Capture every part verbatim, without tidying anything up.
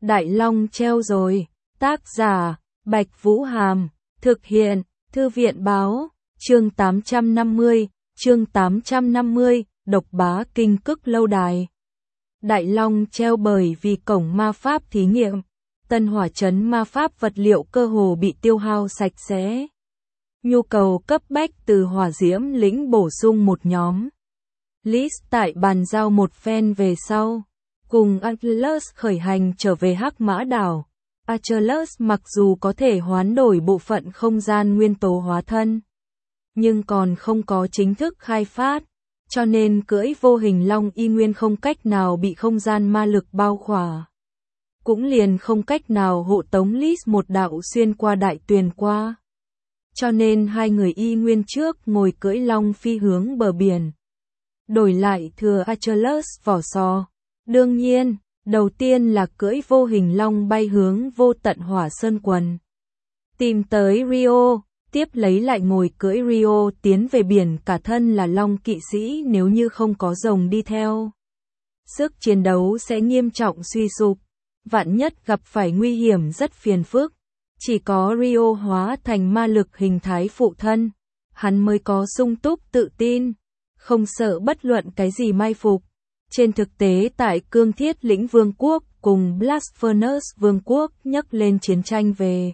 Đại Long treo rồi. Tác giả, Bạch Vũ Hàm. Thực hiện, Thư viện Báo. Chương tám trăm năm mươi, chương tám trăm năm mươi, độc bá kinh cức lâu đài. Đại Long treo bởi vì cổng ma pháp thí nghiệm. Tân Hỏa Trấn ma pháp vật liệu cơ hồ bị tiêu hao sạch sẽ. Nhu cầu cấp bách từ Hỏa Diễm lĩnh bổ sung một nhóm. Liz tại bàn giao một phen về sau, cùng Atlas khởi hành trở về Hắc Mã Đảo. Atlas mặc dù có thể hoán đổi bộ phận không gian nguyên tố hóa thân, nhưng còn không có chính thức khai phát, cho nên cưỡi vô hình long y nguyên không cách nào bị không gian ma lực bao khỏa. Cũng liền không cách nào hộ tống Liz một đạo xuyên qua đại tuyền qua. Cho nên hai người y nguyên trước ngồi cưỡi long phi hướng bờ biển. Đổi lại thừa Atlas vỏ sò. Đương nhiên, đầu tiên là cưỡi vô hình long bay hướng vô tận hỏa sơn quần. Tìm tới Rio, tiếp lấy lại ngồi cưỡi Rio tiến về biển, cả thân là long kỵ sĩ, nếu như không có rồng đi theo. Sức chiến đấu sẽ nghiêm trọng suy sụp, vạn nhất gặp phải nguy hiểm rất phiền phức. Chỉ có Rio hóa thành ma lực hình thái phụ thân, hắn mới có sung túc tự tin, không sợ bất luận cái gì mai phục. Trên thực tế tại Cương Thiết Lĩnh Vương quốc cùng Blast Furnace Vương quốc nhắc lên chiến tranh về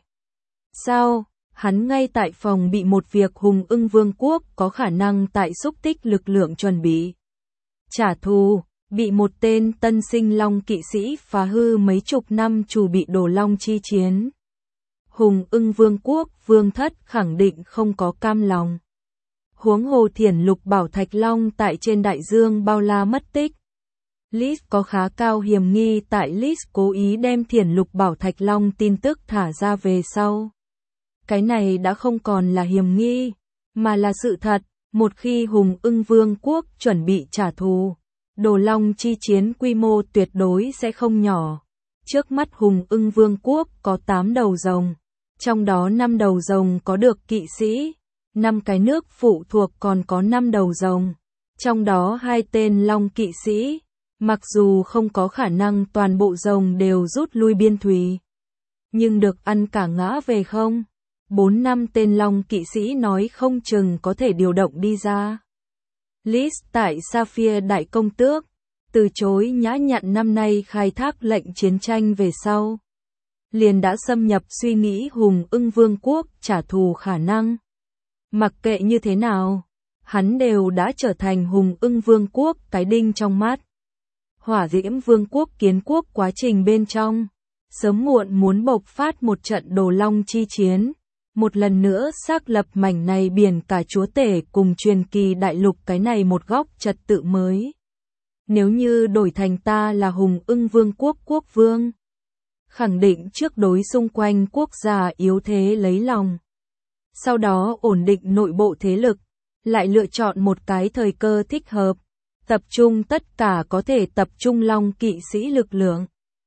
sau, hắn ngay tại phòng bị một việc Hùng Ưng Vương quốc có khả năng tại xúc tích lực lượng chuẩn bị trả thù, bị một tên tân sinh long kỵ sĩ phá hư mấy chục năm chủ bị đổ long chi chiến. Hùng Ưng Vương quốc vương thất khẳng định không có cam lòng. Huống hồ Thiển Lục Bảo Thạch Long tại trên đại dương bao la mất tích. Liz có khá cao hiểm nghi tại Liz cố ý đem Thiển Lục Bảo Thạch Long tin tức thả ra về sau. Cái này đã không còn là hiểm nghi, mà là sự thật. Một khi Hùng Ưng Vương quốc chuẩn bị trả thù, Đồ Long chi chiến quy mô tuyệt đối sẽ không nhỏ. Trước mắt Hùng Ưng Vương quốc có tám đầu rồng, trong đó năm đầu rồng có được kỵ sĩ, năm cái nước phụ thuộc còn có năm đầu rồng, trong đó hai tên long kỵ sĩ, mặc dù không có khả năng toàn bộ rồng đều rút lui biên thùy, nhưng được ăn cả ngã về không. Bốn năm tên long kỵ sĩ nói không chừng có thể điều động đi ra. Liz tại Sapphire Đại Công Tước, từ chối nhã nhặn năm nay khai thác lệnh chiến tranh về sau, liền đã xâm nhập suy nghĩ Hùng Ưng Vương quốc trả thù khả năng. Mặc kệ như thế nào, hắn đều đã trở thành Hùng Ưng Vương quốc cái đinh trong mắt. Hỏa Diễm Vương quốc kiến quốc quá trình bên trong, sớm muộn muốn bộc phát một trận đồ long chi chiến, một lần nữa xác lập mảnh này biển cả chúa tể cùng truyền kỳ đại lục cái này một góc trật tự mới. Nếu như đổi thành ta là Hùng Ưng Vương quốc quốc vương, khẳng định trước đối xung quanh quốc gia yếu thế lấy lòng. Sau đó ổn định nội bộ thế lực, lại lựa chọn một cái thời cơ thích hợp, tập trung tất cả có thể tập trung long kỵ sĩ lực lượng.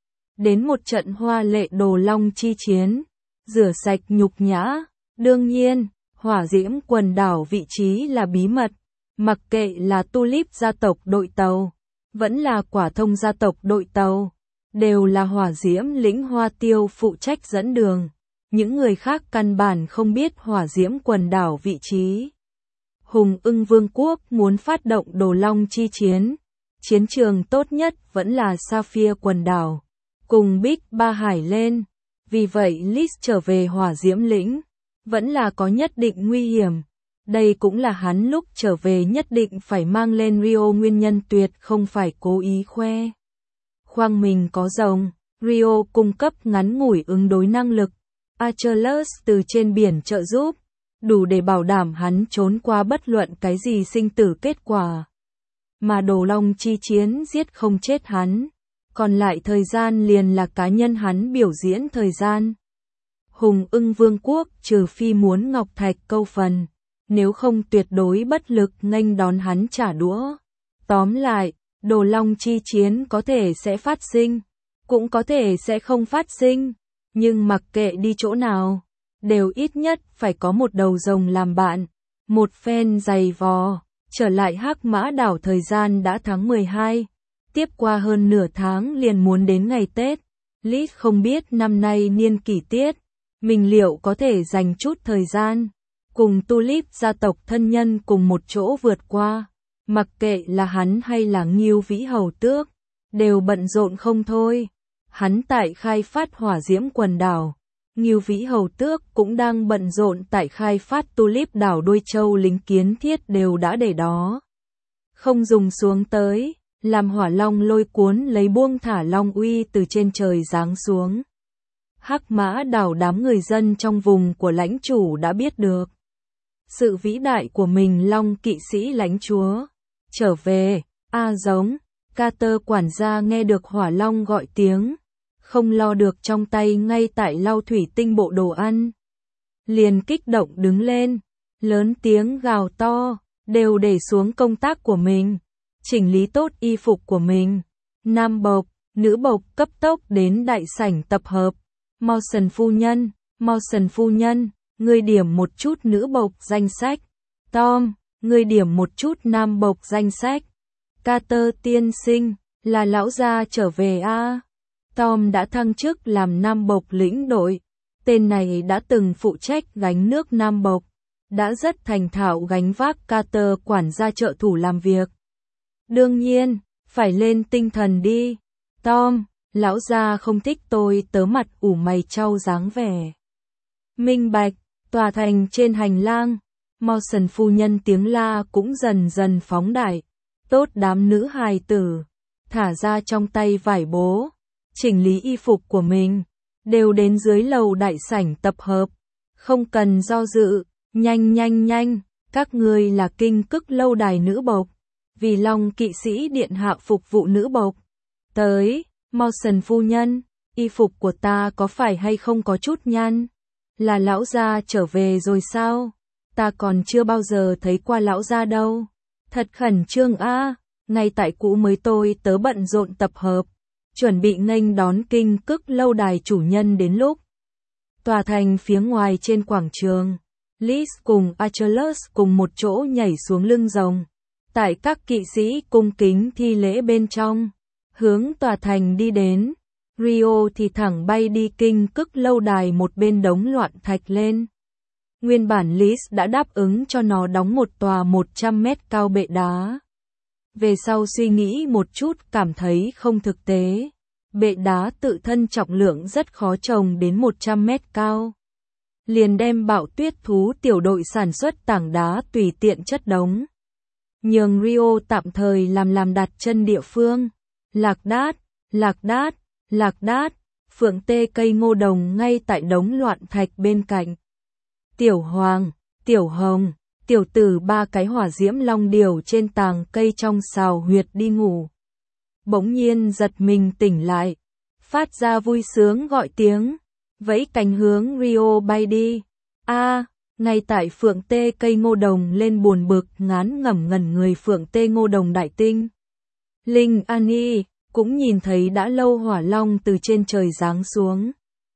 Đến một trận hoa lệ đồ long chi chiến, rửa sạch nhục nhã. Đương nhiên, Hỏa Diễm quần đảo vị trí là bí mật, mặc kệ là Tulip gia tộc đội tàu, vẫn là Quả Thông gia tộc đội tàu, đều là Hỏa Diễm lĩnh Hoa Tiêu phụ trách dẫn đường. Những người khác căn bản không biết Hỏa Diễm quần đảo vị trí. Hùng Ưng Vương quốc muốn phát động đồ long chi chiến, chiến trường tốt nhất vẫn là Sapphire quần đảo, cùng Bích Ba Hải lên. Vì vậy Liz trở về Hỏa Diễm lĩnh, vẫn là có nhất định nguy hiểm. Đây cũng là hắn lúc trở về nhất định phải mang lên Rio nguyên nhân, tuyệt không phải cố ý khoe khoang mình có rồng. Rio cung cấp ngắn ngủi ứng đối năng lực, Atlas từ trên biển trợ giúp, đủ để bảo đảm hắn trốn qua bất luận cái gì sinh tử kết quả. Mà đồ long chi chiến giết không chết hắn, còn lại thời gian liền là cá nhân hắn biểu diễn thời gian. Hùng Ưng Vương quốc trừ phi muốn ngọc thạch câu phần, nếu không tuyệt đối bất lực nghênh đón hắn trả đũa. Tóm lại, đồ long chi chiến có thể sẽ phát sinh, cũng có thể sẽ không phát sinh, nhưng mặc kệ đi chỗ nào, đều ít nhất phải có một đầu rồng làm bạn. Một phen giày vò, trở lại Hắc Mã Đảo thời gian đã tháng mười hai, tiếp qua hơn nửa tháng liền muốn đến ngày Tết. Liz không biết năm nay niên kỷ tiết, mình liệu có thể dành chút thời gian, cùng Tulip gia tộc thân nhân cùng một chỗ vượt qua. Mặc kệ là hắn hay là Ngưu Vĩ Hầu Tước, đều bận rộn không thôi. Hắn tại khai phát hỏa diễm quần đảo. Ngưu Vĩ Hầu Tước cũng đang bận rộn tại khai phát Tulip đảo đôi châu lính kiến thiết đều đã để đó. Không dùng xuống tới, làm hỏa long lôi cuốn lấy buông thả long uy từ trên trời giáng xuống. Hắc Mã đảo đám người dân trong vùng của lãnh chủ đã biết được sự vĩ đại của mình. Long kỵ sĩ lãnh chúa trở về. A giống, Carter quản gia nghe được hỏa long gọi tiếng, không lo được trong tay ngay tại lau thủy tinh bộ đồ ăn. Liền kích động đứng lên, lớn tiếng gào to, đều để xuống công tác của mình, chỉnh lý tốt y phục của mình. Nam bộc, nữ bộc cấp tốc đến đại sảnh tập hợp. Mawson phu nhân, Mawson phu nhân, ngươi điểm một chút nữ bộc danh sách. Tom, ngươi điểm một chút nam bộc danh sách. Carter tiên sinh, là lão gia trở về a. À? Tom đã thăng chức làm nam bộc lĩnh đội. Tên này đã từng phụ trách gánh nước nam bộc, đã rất thành thạo gánh vác Carter quản gia trợ thủ làm việc. Đương nhiên, phải lên tinh thần đi. Tom, lão gia không thích tôi tớ mặt ủ mày trao dáng vẻ. Minh bạch, tòa thành trên hành lang, Mawson phu nhân tiếng la cũng dần dần phóng đại. Tốt đám nữ hài tử, thả ra trong tay vải bố, chỉnh lý y phục của mình, đều đến dưới lầu đại sảnh tập hợp. Không cần do dự, nhanh nhanh nhanh, các ngươi là kinh cức lâu đài nữ bộc, vì Long kỵ sĩ điện hạ phục vụ nữ bộc. Tới, Mawson phu nhân, y phục của ta có phải hay không có chút nhăn? Là lão gia trở về rồi sao? Ta còn chưa bao giờ thấy qua lão gia đâu. Thật khẩn trương a, à, ngay tại cũ mới tôi tớ bận rộn tập hợp, chuẩn bị nghênh đón kinh cức lâu đài chủ nhân đến lúc. Tòa thành phía ngoài trên quảng trường, Liz cùng Achilles cùng một chỗ nhảy xuống lưng rồng. Tại các kỵ sĩ cung kính thi lễ bên trong, hướng tòa thành đi đến. Rio thì thẳng bay đi kinh cức lâu đài một bên đống loạn thạch lên. Nguyên bản Liz đã đáp ứng cho nó đóng một tòa một trăm mét cao bệ đá. Về sau suy nghĩ một chút cảm thấy không thực tế. Bệ đá tự thân trọng lượng rất khó trồng đến một trăm mét cao. Liền đem bạo tuyết thú tiểu đội sản xuất tảng đá tùy tiện chất đống. Nhường Rio tạm thời làm làm đặt chân địa phương. Lạc đát, lạc đát, lạc đát, phượng tê cây ngô đồng ngay tại đống loạn thạch bên cạnh. Tiểu Hoàng, Tiểu Hồng, Tiểu Tử ba cái hỏa diễm long điểu trên tàng cây trong sào huyệt đi ngủ. Bỗng nhiên giật mình tỉnh lại, phát ra vui sướng gọi tiếng, vẫy cánh hướng Rio bay đi. A, à, ngay tại phượng tê cây ngô đồng lên buồn bực ngán ngẩm ngẩn người phượng tê ngô đồng đại tinh. Linh Annie cũng nhìn thấy đã lâu hỏa long từ trên trời giáng xuống,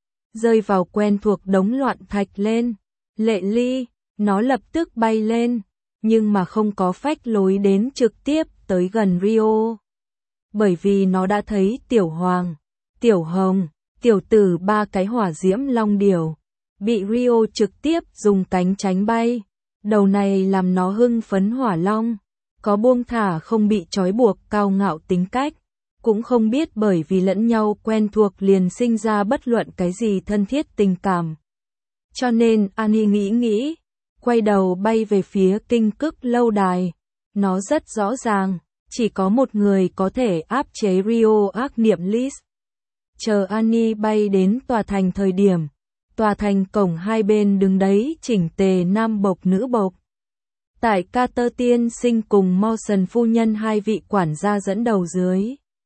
rơi vào quen thuộc đống loạn thạch lên. Lệ Ly, nó lập tức bay lên, nhưng mà không có phách lối đến trực tiếp tới gần Rio. Bởi vì nó đã thấy Tiểu Hoàng, Tiểu Hồng, Tiểu Tử ba cái hỏa diễm long điểu, bị Rio trực tiếp dùng cánh tránh bay. Đầu này làm nó hưng phấn hỏa long, có buông thả không bị trói buộc cao ngạo tính cách, cũng không biết bởi vì lẫn nhau quen thuộc liền sinh ra bất luận cái gì thân thiết tình cảm. Cho nên Annie nghĩ nghĩ, quay đầu bay về phía kinh cức lâu đài. Nó rất rõ ràng, chỉ có một người có thể áp chế Rio ác niệm Liz. Chờ Annie bay đến tòa thành thời điểm, tòa thành cổng hai bên đứng đấy chỉnh tề nam bộc nữ bộc. Tại Carter tiên sinh cùng Mawson phu nhân hai vị quản gia dẫn đầu dưới,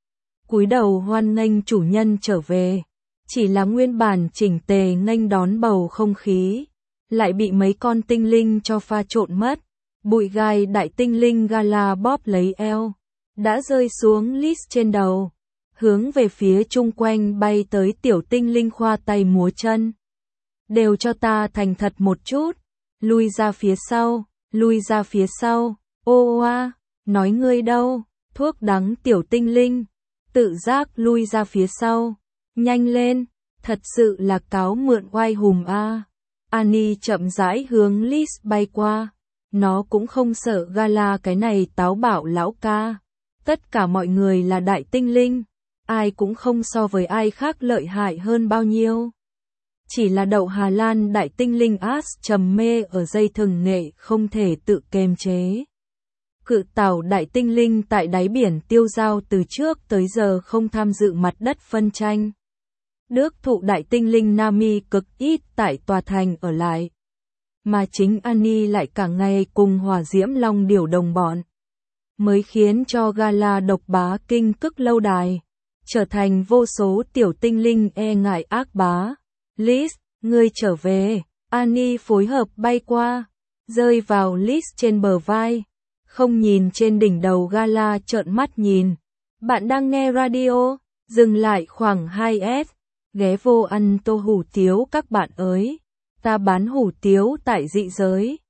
cúi đầu hoan nghênh chủ nhân trở về. Chỉ là nguyên bản chỉnh tề nghênh đón bầu không khí, lại bị mấy con tinh linh cho pha trộn mất. Bụi gai đại tinh linh Gala bóp lấy eo, đã rơi xuống Liz trên đầu, hướng về phía chung quanh bay tới tiểu tinh linh khoa tay múa chân. Đều cho ta thành thật một chút, lui ra phía sau, lui ra phía sau, ô oa, nói ngươi đâu, thuốc đắng tiểu tinh linh, tự giác lui ra phía sau. Nhanh lên, thật sự là cáo mượn oai hùm a. Annie chậm rãi hướng Liz bay qua. Nó cũng không sợ Gala cái này táo bạo lão ca. Tất cả mọi người là đại tinh linh. Ai cũng không so với ai khác lợi hại hơn bao nhiêu. Chỉ là đậu Hà Lan đại tinh linh Ash trầm mê ở dây thừng nghệ không thể tự kiềm chế. Cự tàu đại tinh linh tại đáy biển tiêu dao từ trước tới giờ không tham dự mặt đất phân tranh. Đức thụ đại tinh linh Nami cực ít tại tòa thành ở lại. Mà chính Annie lại cả ngày cùng hỏa diễm long điểu đồng bọn. Mới khiến cho Gala độc bá kinh cức lâu đài. Trở thành vô số tiểu tinh linh e ngại ác bá. Liz, ngươi trở về. Annie phối hợp bay qua. Rơi vào Liz trên bờ vai. Không nhìn trên đỉnh đầu Gala trợn mắt nhìn. Bạn đang nghe radio. Dừng lại khoảng hai S. Ghé vô ăn tô hủ tiếu các bạn ơi. Ta bán hủ tiếu tại dị giới.